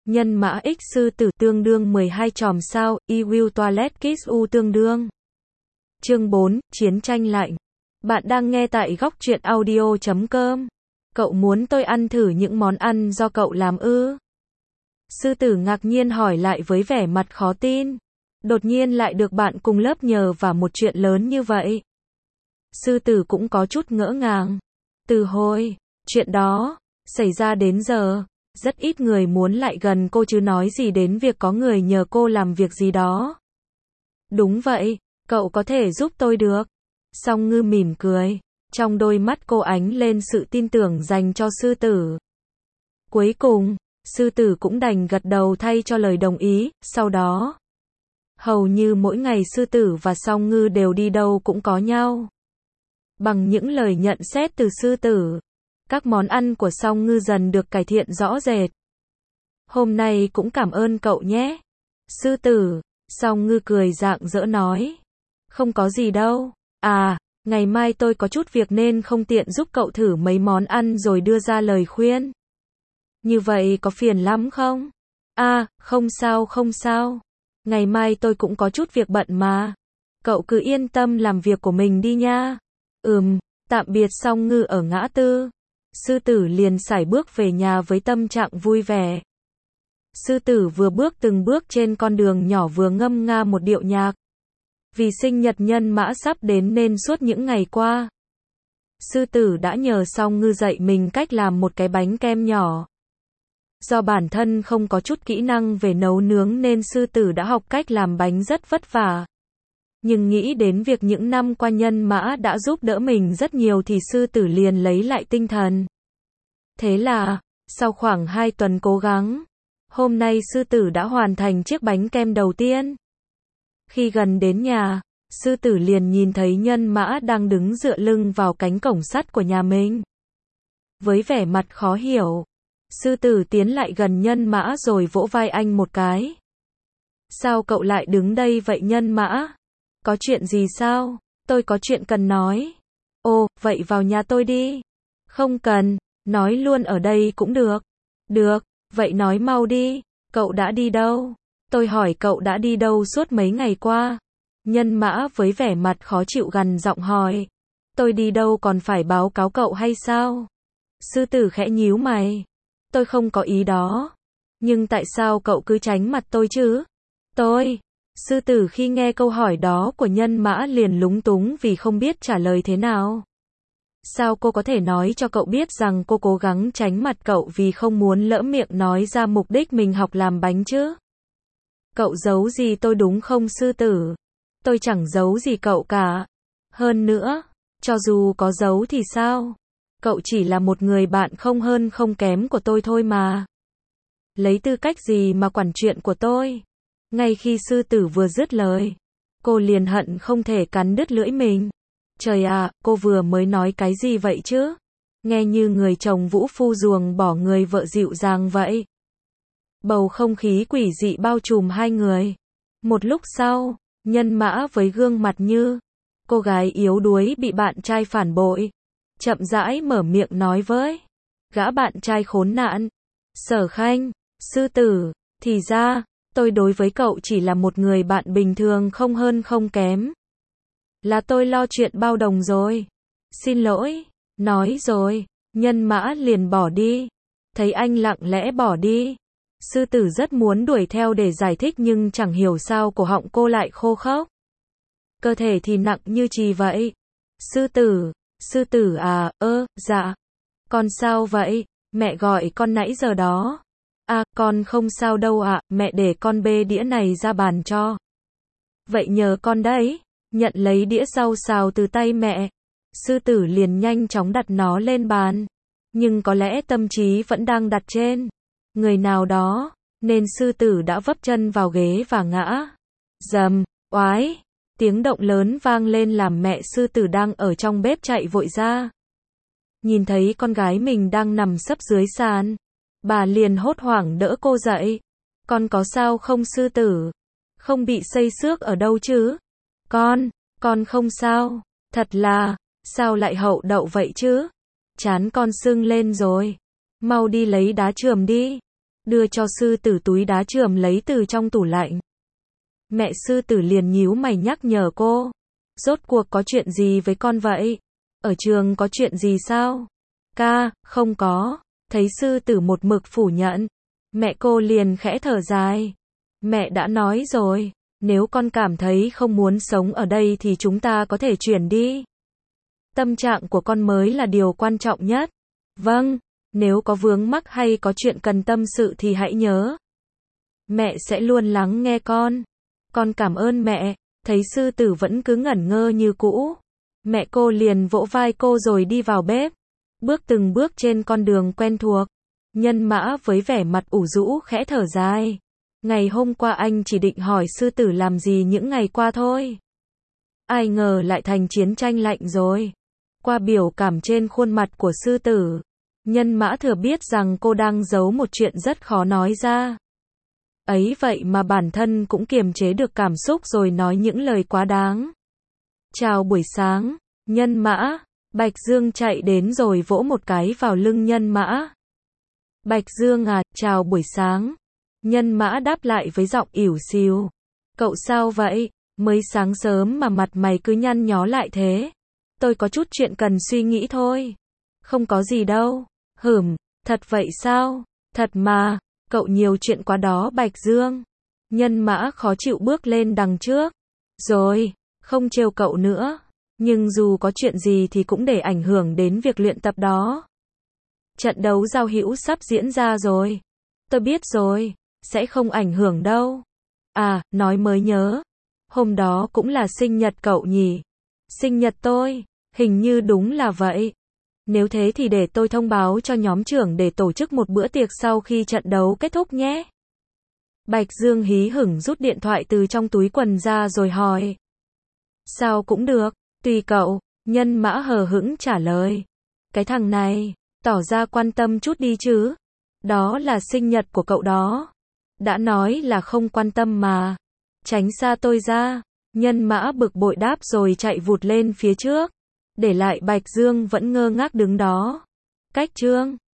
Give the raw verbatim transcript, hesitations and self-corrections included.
Nhân mã x sư tử tương đương mười hai chòm sao, I will toilet kiss u tương đương. Chương bốn, Chiến tranh lạnh. Bạn đang nghe tại góc truyện audio chấm com. Cậu muốn tôi ăn thử những món ăn do cậu làm ư? Sư tử ngạc nhiên hỏi lại với vẻ mặt khó tin. Đột nhiên lại được bạn cùng lớp nhờ vào một chuyện lớn như vậy. Sư tử cũng có chút ngỡ ngàng. Từ hồi chuyện đó xảy ra đến giờ, rất ít người muốn lại gần cô chứ nói gì đến việc có người nhờ cô làm việc gì đó. Đúng vậy, cậu có thể giúp tôi được. Song Ngư mỉm cười, trong đôi mắt cô ánh lên sự tin tưởng dành cho sư tử. Cuối cùng, sư tử cũng đành gật đầu thay cho lời đồng ý. Sau đó, hầu như mỗi ngày sư tử và Song Ngư đều đi đâu cũng có nhau. Bằng những lời nhận xét từ sư tử, các món ăn của Song Ngư dần được cải thiện rõ rệt. Hôm nay cũng cảm ơn cậu nhé. Sư tử, Song Ngư cười rạng rỡ nói. Không có gì đâu. À, ngày mai tôi có chút việc nên không tiện giúp cậu thử mấy món ăn rồi đưa ra lời khuyên. Như vậy có phiền lắm không? À, không sao không sao. Ngày mai tôi cũng có chút việc bận mà. Cậu cứ yên tâm làm việc của mình đi nha. Ừm, tạm biệt Song Ngư ở ngã tư. Sư tử liền sải bước về nhà với tâm trạng vui vẻ. Sư tử vừa bước từng bước trên con đường nhỏ vừa ngâm nga một điệu nhạc. Vì sinh nhật nhân mã sắp đến nên suốt những ngày qua, sư tử đã nhờ Song Ngư dạy mình cách làm một cái bánh kem nhỏ. Do bản thân không có chút kỹ năng về nấu nướng nên sư tử đã học cách làm bánh rất vất vả. Nhưng nghĩ đến việc những năm qua nhân mã đã giúp đỡ mình rất nhiều thì sư tử liền lấy lại tinh thần. Thế là, sau khoảng hai tuần cố gắng, hôm nay sư tử đã hoàn thành chiếc bánh kem đầu tiên. Khi gần đến nhà, sư tử liền nhìn thấy nhân mã đang đứng dựa lưng vào cánh cổng sắt của nhà mình. Với vẻ mặt khó hiểu, sư tử tiến lại gần nhân mã rồi vỗ vai anh một cái. Sao cậu lại đứng đây vậy nhân mã? Có chuyện gì sao? Tôi có chuyện cần nói. Ồ, vậy vào nhà tôi đi. Không cần, nói luôn ở đây cũng được. Được, vậy nói mau đi. Cậu đã đi đâu? Tôi hỏi cậu đã đi đâu suốt mấy ngày qua? Nhân mã với vẻ mặt khó chịu gằn giọng hỏi. Tôi đi đâu còn phải báo cáo cậu hay sao? Sư tử khẽ nhíu mày. Tôi không có ý đó. Nhưng tại sao cậu cứ tránh mặt tôi chứ? Tôi... Sư tử khi nghe câu hỏi đó của nhân mã liền lúng túng vì không biết trả lời thế nào. Sao cô có thể nói cho cậu biết rằng cô cố gắng tránh mặt cậu vì không muốn lỡ miệng nói ra mục đích mình học làm bánh chứ? Cậu giấu gì tôi đúng không sư tử? Tôi chẳng giấu gì cậu cả. Hơn nữa, cho dù có giấu thì sao? Cậu chỉ là một người bạn không hơn không kém của tôi thôi mà. Lấy tư cách gì mà quản chuyện của tôi? Ngay khi sư tử vừa dứt lời, cô liền hận không thể cắn đứt lưỡi mình. Trời ạ, cô vừa mới nói cái gì vậy chứ? Nghe như người chồng vũ phu ruồng bỏ người vợ dịu dàng vậy. Bầu không khí quỷ dị bao trùm hai người. Một lúc sau, nhân mã với gương mặt như cô gái yếu đuối bị bạn trai phản bội, chậm rãi mở miệng nói với gã bạn trai khốn nạn. Sở Khanh, sư tử, thì ra, tôi đối với cậu chỉ là một người bạn bình thường không hơn không kém. Là tôi lo chuyện bao đồng rồi. Xin lỗi, nói rồi, nhân mã liền bỏ đi. Thấy anh lặng lẽ bỏ đi, sư tử rất muốn đuổi theo để giải thích nhưng chẳng hiểu sao cổ họng cô lại khô khốc. Cơ thể thì nặng như chì vậy. Sư tử, sư tử à, ơ, dạ. Con sao vậy? Mẹ gọi con nãy giờ đó. À, con không sao đâu ạ, mẹ để con bê đĩa này ra bàn cho. Vậy nhờ con đấy. Nhận lấy đĩa rau xào từ tay mẹ, sư tử liền nhanh chóng đặt nó lên bàn. Nhưng có lẽ tâm trí vẫn đang đặt trên người nào đó, nên sư tử đã vấp chân vào ghế và ngã. Dầm, oái, tiếng động lớn vang lên làm mẹ sư tử đang ở trong bếp chạy vội ra. Nhìn thấy con gái mình đang nằm sấp dưới sàn, bà liền hốt hoảng đỡ cô dậy. Con có sao không sư tử? Không bị xây xước ở đâu chứ? Con, con không sao. Thật là, sao lại hậu đậu vậy chứ? Trán con sưng lên rồi. Mau đi lấy đá chườm đi. đưa cho sư tử túi đá chườm lấy từ trong tủ lạnh. Mẹ sư tử liền nhíu mày nhắc nhở cô. Rốt cuộc có chuyện gì với con vậy? Ở trường có chuyện gì sao? Ca, không có. Thấy sư tử một mực phủ nhận. Mẹ cô liền khẽ thở dài. Mẹ đã nói rồi, nếu con cảm thấy không muốn sống ở đây thì chúng ta có thể chuyển đi. Tâm trạng của con mới là điều quan trọng nhất. Vâng, nếu có vướng mắc hay có chuyện cần tâm sự thì hãy nhớ. Mẹ sẽ luôn lắng nghe con. Con cảm ơn mẹ. Thấy sư tử vẫn cứ ngẩn ngơ như cũ. Mẹ cô liền vỗ vai cô rồi đi vào bếp. Bước từng bước trên con đường quen thuộc. Nhân Mã với vẻ mặt ủ rũ khẽ thở dài. Ngày hôm qua anh chỉ định hỏi sư tử làm gì những ngày qua thôi. Ai ngờ lại thành chiến tranh lạnh rồi. Qua biểu cảm trên khuôn mặt của sư tử, Nhân Mã thừa biết rằng cô đang giấu một chuyện rất khó nói ra. Ấy vậy mà bản thân cũng kiềm chế được cảm xúc rồi nói những lời quá đáng. Chào buổi sáng, Nhân Mã. Bạch Dương chạy đến rồi vỗ một cái vào lưng Nhân Mã. Bạch Dương à, chào buổi sáng. Nhân Mã đáp lại với giọng ỉu xìu. Cậu sao vậy? Mới sáng sớm mà mặt mày cứ nhăn nhó lại thế. Tôi có chút chuyện cần suy nghĩ thôi. Không có gì đâu. Hửm, thật vậy sao? Thật mà, cậu nhiều chuyện quá đó Bạch Dương. Nhân Mã khó chịu bước lên đằng trước. Rồi, không trêu cậu nữa. Nhưng dù có chuyện gì thì cũng để ảnh hưởng đến việc luyện tập đó. Trận đấu giao hữu sắp diễn ra rồi. Tôi biết rồi, sẽ không ảnh hưởng đâu. À, nói mới nhớ. Hôm đó cũng là sinh nhật cậu nhỉ? Sinh nhật tôi, hình như đúng là vậy. Nếu thế thì để tôi thông báo cho nhóm trưởng để tổ chức một bữa tiệc sau khi trận đấu kết thúc nhé. Bạch Dương hí hửng rút điện thoại từ trong túi quần ra rồi hỏi. Sao cũng được, tùy cậu, Nhân Mã hờ hững trả lời. Cái thằng này, tỏ ra quan tâm chút đi chứ. Đó là sinh nhật của cậu đó. Đã nói là không quan tâm mà. Tránh xa tôi ra. Nhân Mã bực bội đáp rồi chạy vụt lên phía trước. Để lại Bạch Dương vẫn ngơ ngác đứng đó. Cách chương